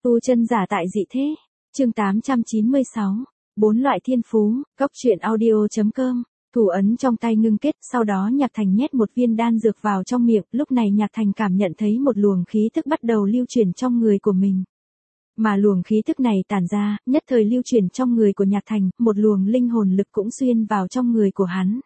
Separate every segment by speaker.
Speaker 1: Tu chân giả tại dị thế. Chương 896. 4 loại thiên phú, góc truyện audio.com. Thủ ấn trong tay ngưng kết, sau đó Nhạc Thành nhét một viên đan dược vào trong miệng, lúc này Nhạc Thành cảm nhận thấy một luồng khí thức bắt đầu lưu chuyển trong người của mình. Mà luồng khí thức này tản ra, nhất thời lưu chuyển trong người của Nhạc Thành, một luồng linh hồn lực cũng xuyên vào trong người của hắn.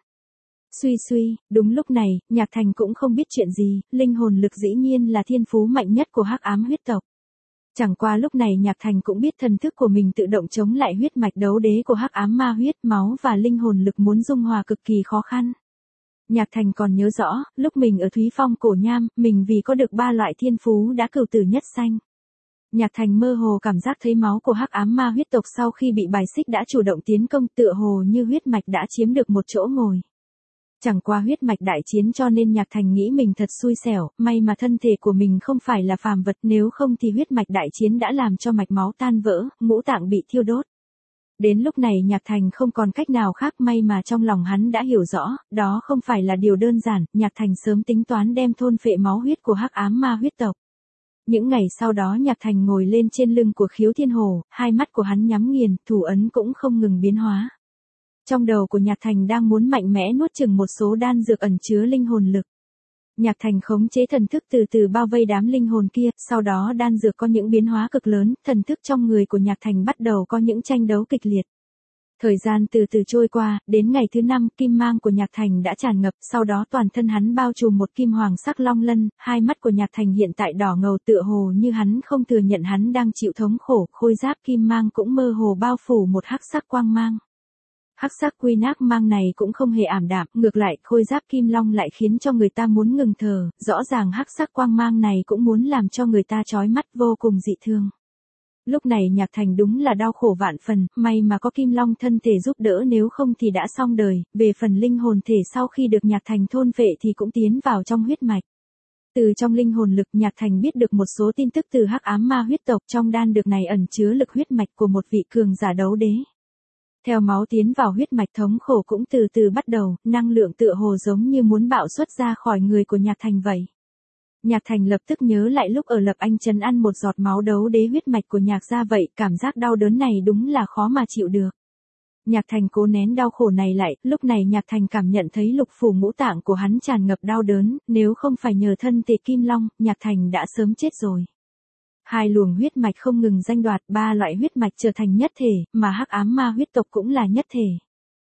Speaker 1: Suy, đúng lúc này, Nhạc Thành cũng không biết chuyện gì, linh hồn lực dĩ nhiên là thiên phú mạnh nhất của Hắc Ám huyết tộc. Chẳng qua lúc này Nhạc Thành cũng biết thần thức của mình tự động chống lại huyết mạch đấu đế của Hắc Ám ma huyết, máu và linh hồn lực muốn dung hòa cực kỳ khó khăn. Nhạc Thành còn nhớ rõ, lúc mình ở Thúy Phong Cổ Nham, mình vì có được 3 loại thiên phú đã cửu tử nhất sanh. Nhạc Thành mơ hồ cảm giác thấy máu của Hắc Ám ma huyết tộc sau khi bị bài xích đã chủ động tiến công, tựa hồ như huyết mạch đã chiếm được một chỗ ngồi. Chẳng qua huyết mạch đại chiến cho nên Nhạc Thành nghĩ mình thật xui xẻo, may mà thân thể của mình không phải là phàm vật, nếu không thì huyết mạch đại chiến đã làm cho mạch máu tan vỡ, ngũ tạng bị thiêu đốt. Đến lúc này Nhạc Thành không còn cách nào khác, may mà trong lòng hắn đã hiểu rõ, đó không phải là điều đơn giản, Nhạc Thành sớm tính toán đem thôn phệ máu huyết của Hắc Ám ma huyết tộc. Những ngày sau đó Nhạc Thành ngồi lên trên lưng của Khiếu Thiên Hồ, hai mắt của hắn nhắm nghiền, thủ ấn cũng không ngừng biến hóa. Trong đầu của Nhạc Thành đang muốn mạnh mẽ nuốt chửng một số đan dược ẩn chứa linh hồn lực. Nhạc Thành khống chế thần thức từ từ bao vây đám linh hồn kia, sau đó đan dược có những biến hóa cực lớn, thần thức trong người của Nhạc Thành bắt đầu có những tranh đấu kịch liệt. Thời gian từ từ trôi qua, đến ngày thứ 5, kim mang của Nhạc Thành đã tràn ngập, sau đó toàn thân hắn bao trùm một kim hoàng sắc long lân, hai mắt của Nhạc Thành hiện tại đỏ ngầu, tựa hồ như hắn không thừa nhận hắn đang chịu thống khổ, khôi giáp kim mang cũng mơ hồ bao phủ một hắc sắc quang mang. Hắc sắc quy nác mang này cũng không hề ảm đạm, ngược lại, khôi giáp kim long lại khiến cho người ta muốn ngừng thở, rõ ràng hắc sắc quang mang này cũng muốn làm cho người ta chói mắt vô cùng dị thương. Lúc này Nhạc Thành đúng là đau khổ vạn phần, may mà có kim long thân thể giúp đỡ, nếu không thì đã xong đời. Về phần linh hồn thể sau khi được Nhạc Thành thôn phệ thì cũng tiến vào trong huyết mạch. Từ trong linh hồn lực Nhạc Thành biết được một số tin tức từ Hắc Ám ma huyết tộc, trong đan dược này ẩn chứa lực huyết mạch của một vị cường giả đấu đế. Theo máu tiến vào huyết mạch, thống khổ cũng từ từ bắt đầu, năng lượng tựa hồ giống như muốn bạo xuất ra khỏi người của Nhạc Thành vậy. Nhạc Thành lập tức nhớ lại lúc ở Lập Anh Trấn ăn một giọt máu đấu đế huyết mạch của Nhạc gia vậy, cảm giác đau đớn này đúng là khó mà chịu được. Nhạc Thành cố nén đau khổ này lại, lúc này Nhạc Thành cảm nhận thấy lục phủ ngũ tạng của hắn tràn ngập đau đớn, nếu không phải nhờ thân thể kim long, Nhạc Thành đã sớm chết rồi. Hai luồng huyết mạch không ngừng tranh đoạt, 3 loại huyết mạch trở thành nhất thể, mà Hắc Ám ma huyết tộc cũng là nhất thể.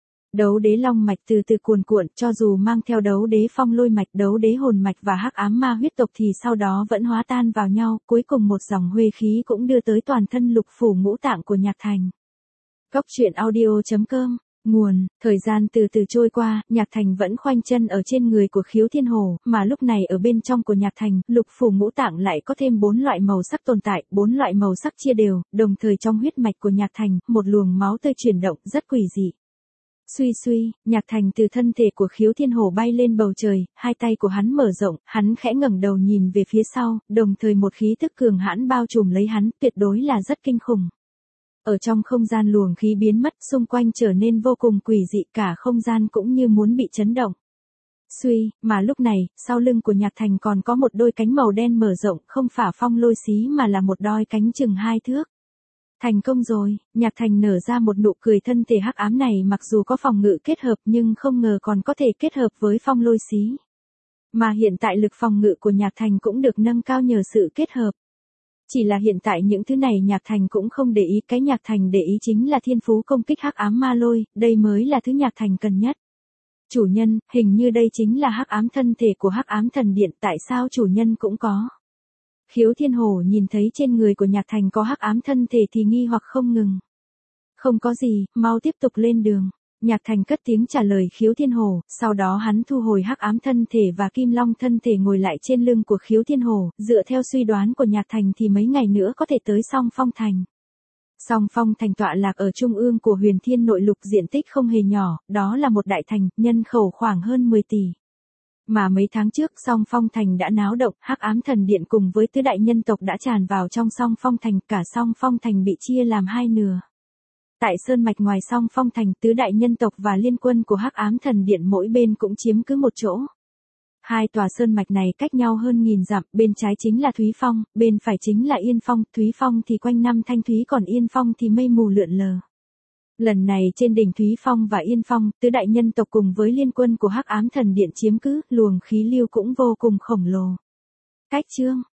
Speaker 1: Đấu đế long mạch từ từ cuồn cuộn, cho dù mang theo đấu đế phong lôi mạch, đấu đế hồn mạch và Hắc Ám ma huyết tộc thì sau đó vẫn hóa tan vào nhau, cuối cùng một dòng huê khí cũng đưa tới toàn thân lục phủ ngũ tạng của Nhạc Thành. Góc truyện audio.com. Nguồn, thời gian từ từ trôi qua, Nhạc Thành vẫn khoanh chân ở trên người của Khiếu Thiên Hồ, mà lúc này ở bên trong của Nhạc Thành, lục phủ ngũ tạng lại có thêm 4 loại màu sắc tồn tại, 4 loại màu sắc chia đều, đồng thời trong huyết mạch của Nhạc Thành, một luồng máu tươi chuyển động rất quỷ dị. Suy, Nhạc Thành từ thân thể của Khiếu Thiên Hồ bay lên bầu trời, hai tay của hắn mở rộng, hắn khẽ ngẩng đầu nhìn về phía sau, đồng thời một khí tức cường hãn bao trùm lấy hắn, tuyệt đối là rất kinh khủng. Ở trong không gian luồng khí biến mất, xung quanh trở nên vô cùng quỷ dị, cả không gian cũng như muốn bị chấn động. Mà lúc này, sau lưng của Nhạc Thành còn có một đôi cánh màu đen mở rộng, không phải phong lôi xí mà là một đôi cánh chừng 2 thước. Thành công rồi, Nhạc Thành nở ra một nụ cười, thân thể hắc ám này mặc dù có phòng ngự kết hợp nhưng không ngờ còn có thể kết hợp với phong lôi xí. Mà hiện tại lực phòng ngự của Nhạc Thành cũng được nâng cao nhờ sự kết hợp. Chỉ là hiện tại những thứ này Nhạc Thành cũng không để ý, cái Nhạc Thành để ý chính là thiên phú công kích Hắc Ám ma lôi, đây mới là thứ Nhạc Thành cần nhất. Chủ nhân, hình như đây chính là Hắc Ám thân thể của Hắc Ám thần điện, tại sao chủ nhân cũng có? Khiếu Thiên Hồ nhìn thấy trên người của Nhạc Thành có Hắc Ám thân thể thì nghi hoặc không ngừng. Không có gì, mau tiếp tục lên đường. Nhạc Thành cất tiếng trả lời Khiếu Thiên Hồ, sau đó hắn thu hồi Hắc Ám thân thể và Kim Long thân thể ngồi lại trên lưng của Khiếu Thiên Hồ, dựa theo suy đoán của Nhạc Thành thì mấy ngày nữa có thể tới Song Phong Thành. Song Phong Thành tọa lạc ở trung ương của Huyền Thiên Nội Lục, diện tích không hề nhỏ, đó là một đại thành, nhân khẩu khoảng hơn 10 tỷ. Mà mấy tháng trước Song Phong Thành đã náo động, Hắc Ám thần điện cùng với tứ đại nhân tộc đã tràn vào trong Song Phong Thành, cả Song Phong Thành bị chia làm hai nửa. Tại sơn mạch ngoài Song Phong Thành, tứ đại nhân tộc và liên quân của Hắc Ám thần điện mỗi bên cũng chiếm cứ một chỗ. Hai tòa sơn mạch này cách nhau hơn 1000 dặm, bên trái chính là Thúy Phong, bên phải chính là Yên Phong, Thúy Phong thì quanh năm thanh thúy còn Yên Phong thì mây mù lượn lờ. Lần này trên đỉnh Thúy Phong và Yên Phong, tứ đại nhân tộc cùng với liên quân của Hắc Ám Thần Điện chiếm cứ, luồng khí lưu cũng vô cùng khổng lồ. Cách chương